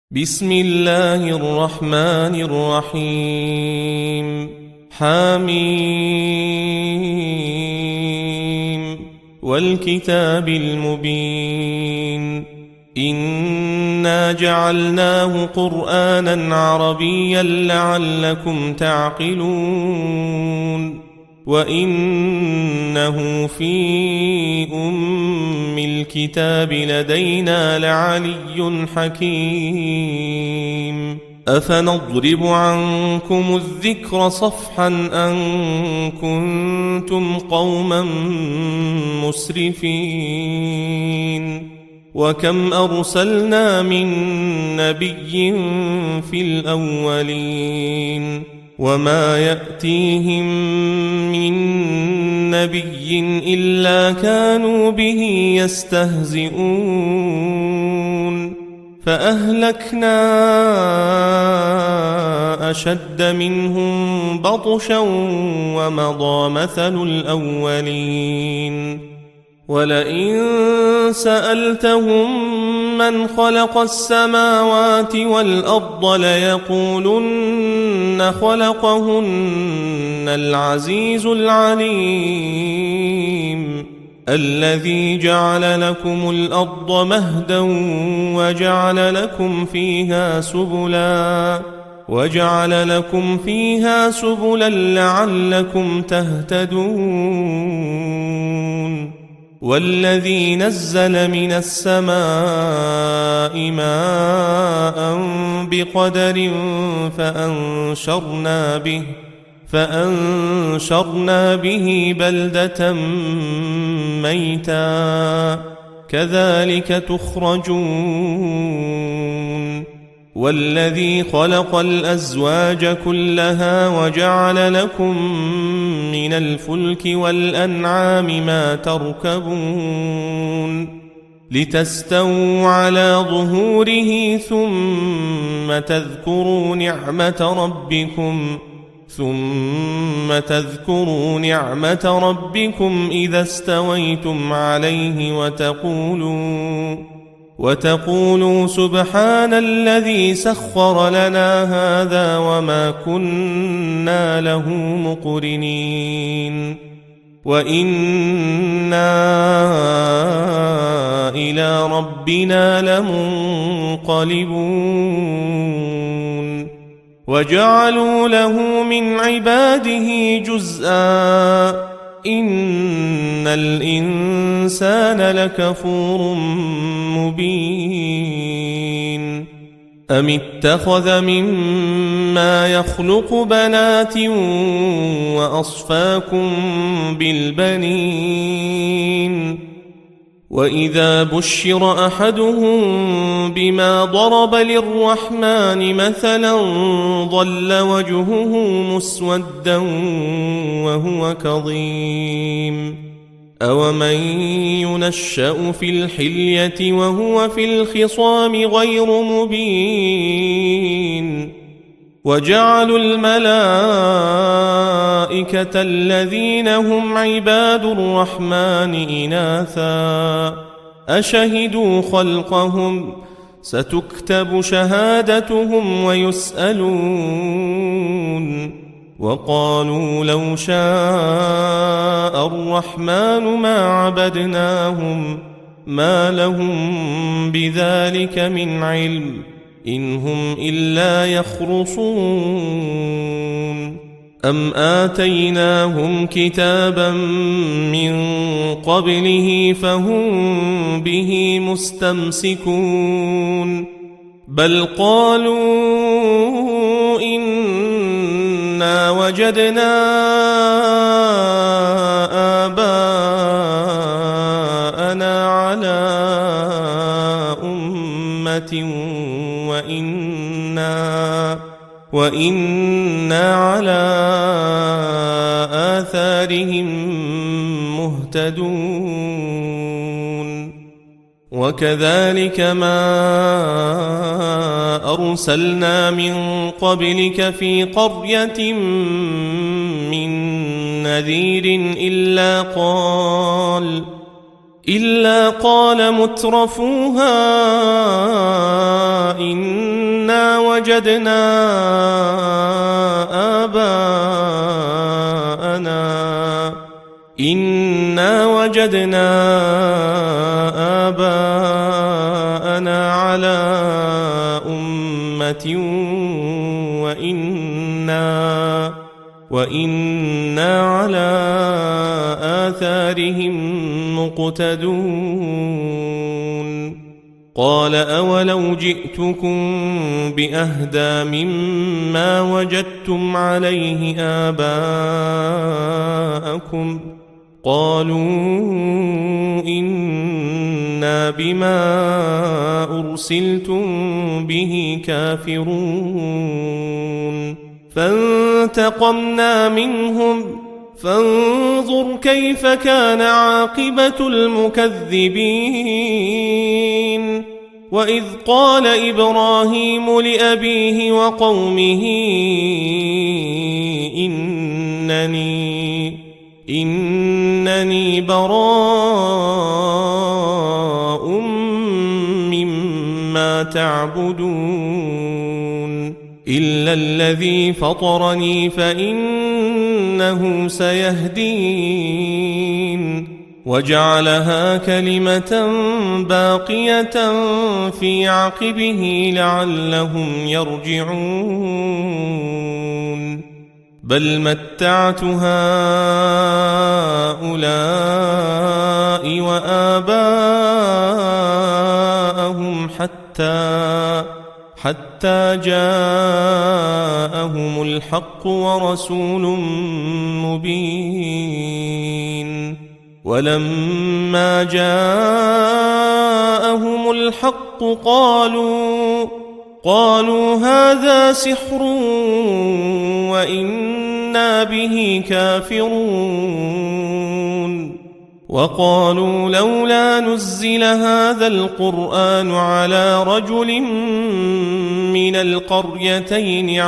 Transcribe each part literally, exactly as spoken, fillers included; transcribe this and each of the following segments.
بسم الله الرحمن الرحيم حميم والكتاب المبين إنا جعلناه قرآنا عربيا لعلكم تعقلون وإنه في أم الكتاب لدينا لعلي حكيم أفنضرب عنكم الذكر صفحا أن كنتم قوما مسرفين وكم أرسلنا من نبي في الأولين وما يأتيهم من نبي إلا كانوا به يستهزئون فأهلكنا أشد منهم بطشا ومضى مثل الأولين ولئن سألتهم من خلق السماوات والأرض ليقولن خلقهن العزيز العليم الذي جعل لكم الأرض مهدا وجعل لكم فيها سبلا وجعل لكم فيها سبلا لعلكم تهتدون والذي نزل من السماء ماء بقدر فأنشرنا به فأنشرنا به بلدة ميتا كذلك تخرجون والذي خلق الأزواج كلها وجعل لكم من الفلك والأنعام ما تركبون لتستووا على ظهوره ثم تذكروا نعمة ربكم ثم تذكروا نعمة ربكم إذا استويتم عليه وتقولوا وتقولوا سبحان الذي سخر لنا هذا وما كنا له مقرنين وإنا إلى ربنا لمنقلبون وجعلوا له من عباده جزءا إن الإنسان لكفور مبين أم اتخذ مما يخلق بنات وأصفاكم بالبنين وإذا بشر أحدهم بما ضرب للرحمن مثلا ظل وجهه مسودا وهو كظيم أومن ينشأ في الحلية وهو في الخصام غير مبين وجعلوا الملائكة الذين هم عباد الرحمن إناثا أشهدوا خلقهم ستكتب شهادتهم ويسألون وقالوا لو شاء الرحمن ما عبدناهم ما لهم بذلك من علم إن هم إلا يخرصون أم آتيناهم كتابا من قبله فهم به مستمسكون بل قالوا إنا وجدنا آباءنا على أمة وإنا وإنا على آثارهم مهتدون وكذلك ما أرسلنا من قبلك في قرية من نذير إلا قال إلا قال مترفوها إنا وجدنا آباءنا إنا وجدنا آباءنا على أمة وإنا وإنا على آثارهم مقتدون قال أولو جئتكم بأهدى مما وجدتم عليه آباءكم قالوا إنا بما أرسلتم به كافرون فانتقمنا منهم فانظر كيف كان عاقبة المكذبين وإذ قال إبراهيم لأبيه وقومه إنني إنني براء مما تعبدون إلا الذي فطرني فإنه سيهدين وجعلها كلمة باقية في عقبه لعلهم يرجعون بل متعت هؤلاء وآباءهم حتى حتى جاءهم الحق ورسول مبين ولما جاءهم الحق قالوا قالوا هذا سحر وإنا به كافرون وقالوا لولا نزل هذا القرآن على رجل من القريتين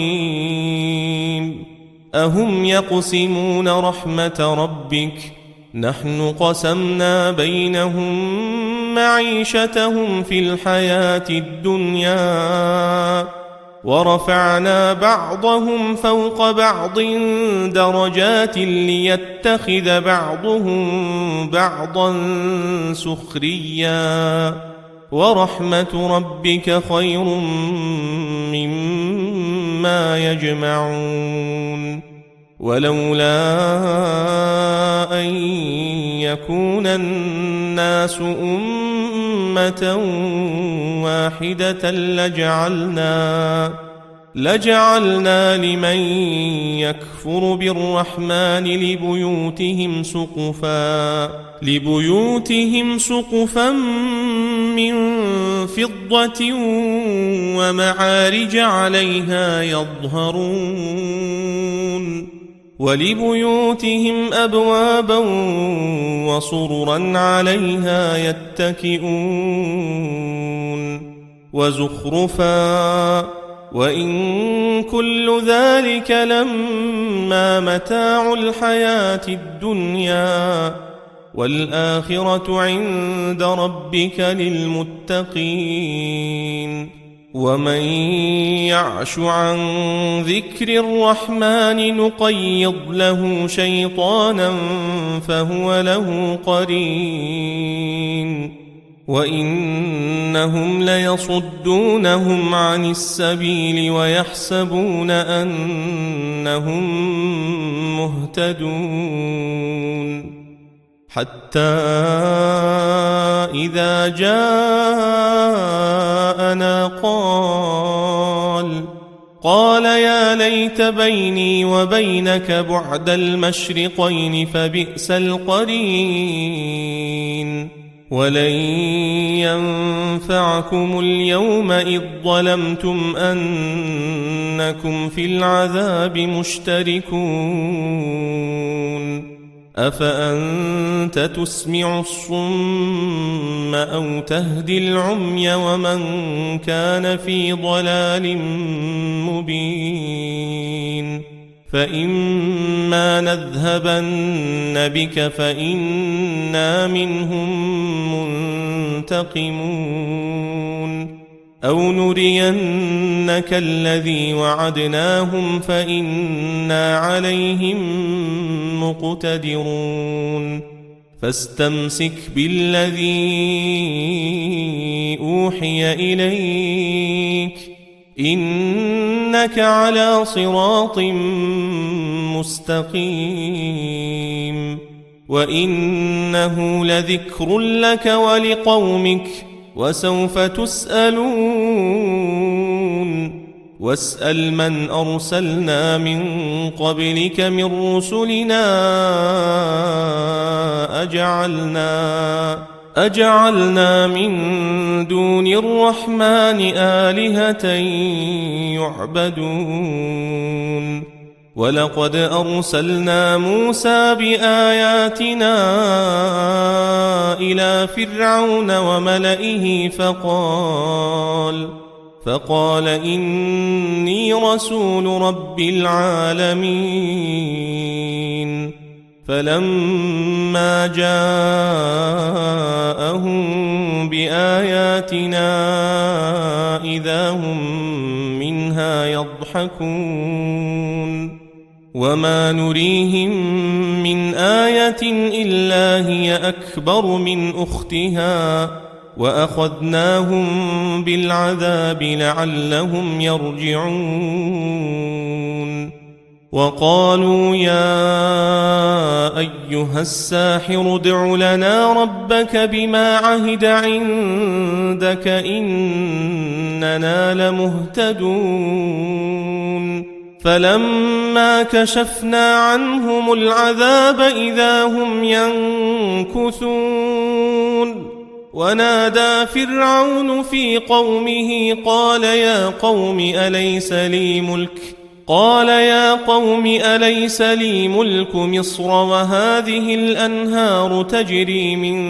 عظيم أهم يقسمون رحمة ربك نحن قسمنا بينهم معيشتهم في الحياة الدنيا ورفعنا بعضهم فوق بعض درجات ليتخذ بعضهم بعضا سخريا ورحمة ربك خير مما يجمعون ولولا أن يكون الناس أمة واحدة لجعلنا لجعلنا لمن يكفر بالرحمن لبيوتهم سقفا لبيوتهم سقفا من فضة ومعارج عليها يظهرون ولبيوتهم أبوابا وسررا عليها يتكئون وزخرفا وإن كل ذلك لما متاع الحياة الدنيا والآخرة عند ربك للمتقين ومن يعش عن ذكر الرحمن نقيض له شيطانا فهو له قرين وإنهم ليصدونهم عن السبيل ويحسبون أنهم مهتدون حتى إذا جاءنا قال قال يا ليت بيني وبينك بعد المشرقين فبئس القرين ولن ينفعكم اليوم إذ ظلمتم أنكم في العذاب مشتركون أفأنت تسمع الصم أو تهدي العمي ومن كان في ضلال مبين فإما نذهبن بك فإنا منهم منتقمون أو نرينك الذي وعدناهم فإنا عليهم مقتدرون فاستمسك بالذي أوحي إليك إنك على صراط مستقيم وإنه لذكر لك ولقومك وسوف تسألون واسأل من أرسلنا من قبلك من رسلنا أجعلنا أجعلنا من دون الرحمن آلهة يعبدون ولقد أرسلنا موسى بآياتنا إلى فرعون وملئه فقال فقال إني رسول رب العالمين فلما جاءهم بآياتنا إذا هم منها يضحكون وما نريهم من آية إلا هي أكبر من أختها وأخذناهم بالعذاب لعلهم يرجعون وقالوا يا أيها الساحر ادع لنا ربك بما عهد عندك إننا لمهتدون فلما كشفنا عنهم العذاب إذا هم ينكثون ونادى فرعون في قومه قال يا قوم أليس لي ملك قال يا قوم أليس لي ملك مصر وهذه الأنهار تجري من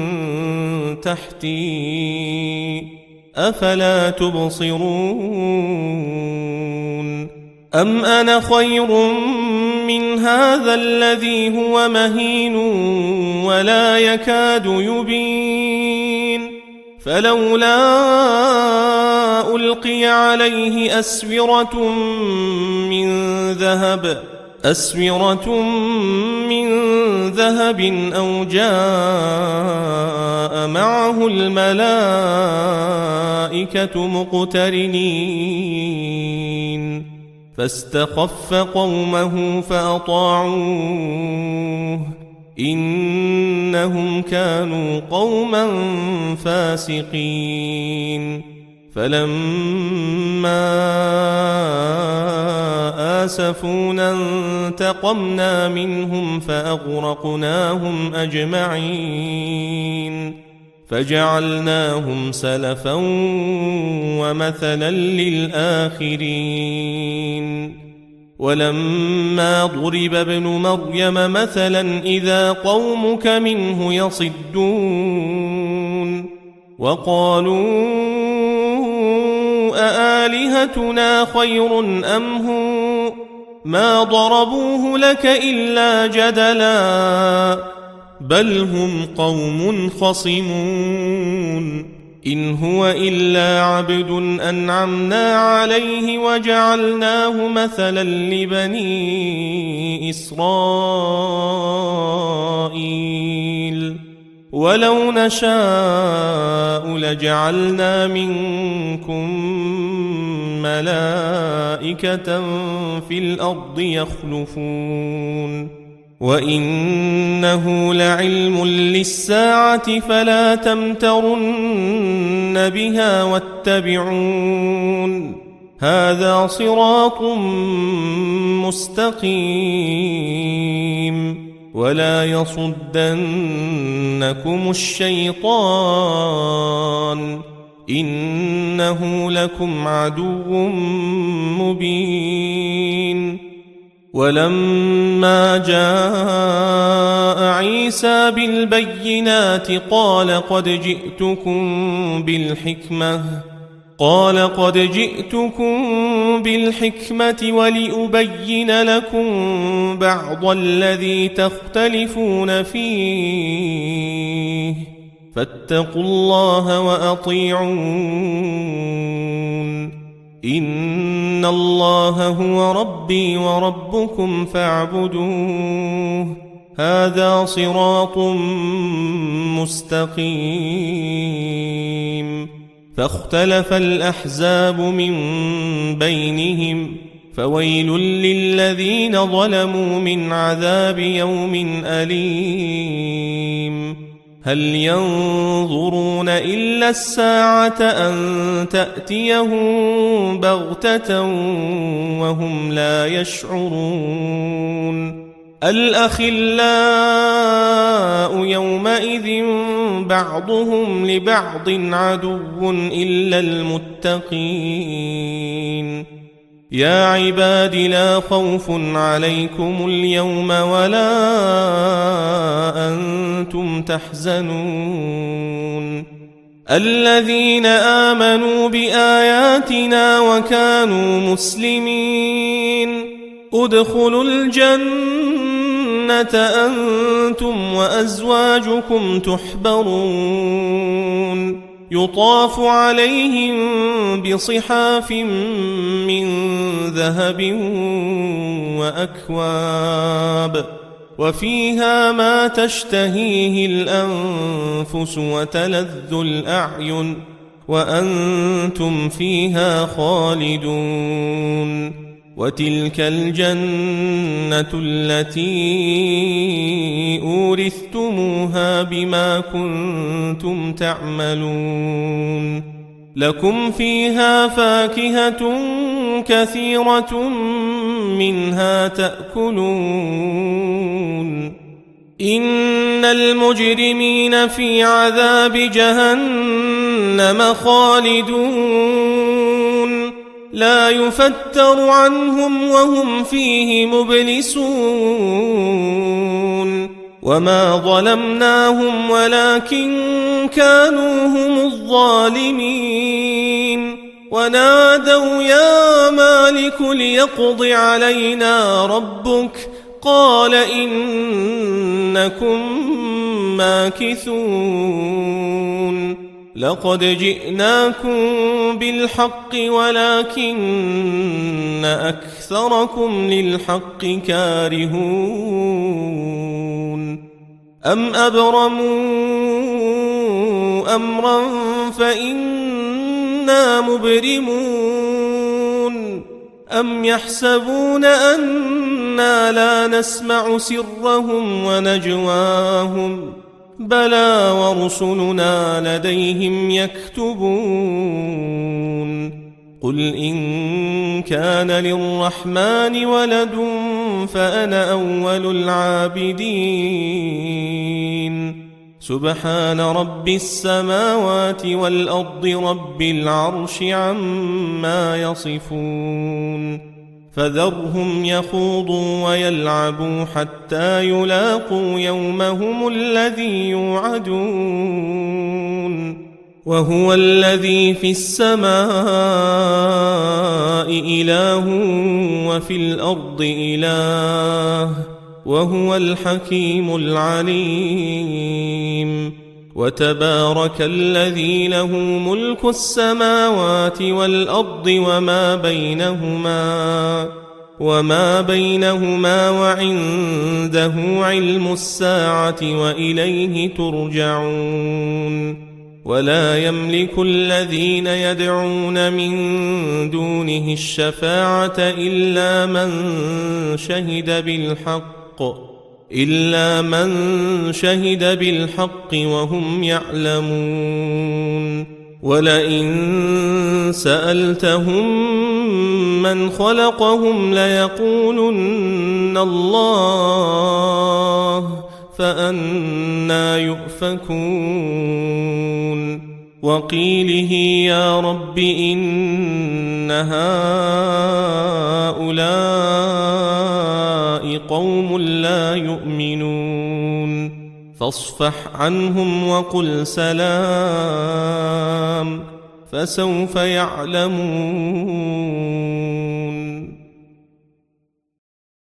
تحتي أفلا تبصرون أم أنا خير من هذا الذي هو مهين ولا يكاد يبين فلولا ألقي عليه أسورة من ذهب أسورة من ذهب أو جاء معه الملائكة مقترنين فاستخف قومه فأطاعوه إنهم كانوا قوما فاسقين فلما آسفونا انتقمنا منهم فأغرقناهم أجمعين فجعلناهم سلفا ومثلا للآخرين ولما ضرب ابن مريم مثلا إذا قومك منه يصدون وقالوا أآلهتنا خير أم هو ما ضربوه لك إلا جدلا بل هم قوم خصمون إن هو إلا عبد أنعمنا عليه وجعلناه مثلا لبني إسرائيل ولو نشاء لجعلنا منكم ملائكة في الأرض يخلفون وإنه لعلم للساعة فلا تمترن بها واتبعون هذا صراط مستقيم ولا يصدنكم الشيطان إنه لكم عدو مبين ولما جاء عيسى بالبينات قال قد جئتكم بالحكمة قال قد جئتكم بالحكمة ولأبين لكم بعض الذي تختلفون فيه فاتقوا الله وأطيعون إن الله هو ربي وربكم فاعبدوه هذا صراط مستقيم فاختلف الأحزاب من بينهم فويل للذين ظلموا من عذاب يوم أليم هل ينظرون إلا الساعة أن تأتيهم بغتة وهم لا يشعرون الأخلاء يومئذ بعضهم لبعض عدو إلا المتقين يا عباد لا خوف عليكم اليوم ولا أنتم تحزنون الذين آمنوا بآياتنا وكانوا مسلمين ادخلوا الجنة أنتم وأزواجكم تحبرون يطاف عليهم بصحاف من ذهب وأكواب وفيها ما تشتهيه الأنفس وتلذ الأعين وأنتم فيها خالدون وتلك الجنة التي أورثتموها بما كنتم تعملون لكم فيها فاكهة كثيرة منها تأكلون إن المجرمين في عذاب جهنم خالدون لا يفتر عنهم وهم فيه مبلسون وما ظلمناهم ولكن كانوا هم الظالمين ونادوا يا مالك ليقض علينا ربك قال إنكم ماكثون لقد جئناكم بالحق ولكن أكثركم للحق كارهون أم أبرموا أمرا فإنا مبرمون أم يحسبون أنا لا نسمع سرهم ونجواهم بلى ورسلنا لديهم يكتبون قل إن كان للرحمن ولد فأنا أول العابدين سبحان رب السماوات والأرض رب العرش عما يصفون فذرهم يخوضوا ويلعبوا حتى يلاقوا يومهم الذي يوعدون وهو الذي في السماء إله وفي الأرض إله وهو الحكيم العليم وتبارك الذي له ملك السماوات والأرض وما بينهما وما بينهما وعنده علم الساعة وإليه ترجعون ولا يملك الذين يدعون من دونه الشفاعة إلا من شهد بالحق إلا من شهد بالحق وهم يعلمون ولئن سألتهم من خلقهم ليقولن الله فأنى يؤفكون وقيله يا رب إن هؤلاء قوم لا يؤمنون فاصفح عنهم وقل سلام فسوف يعلمون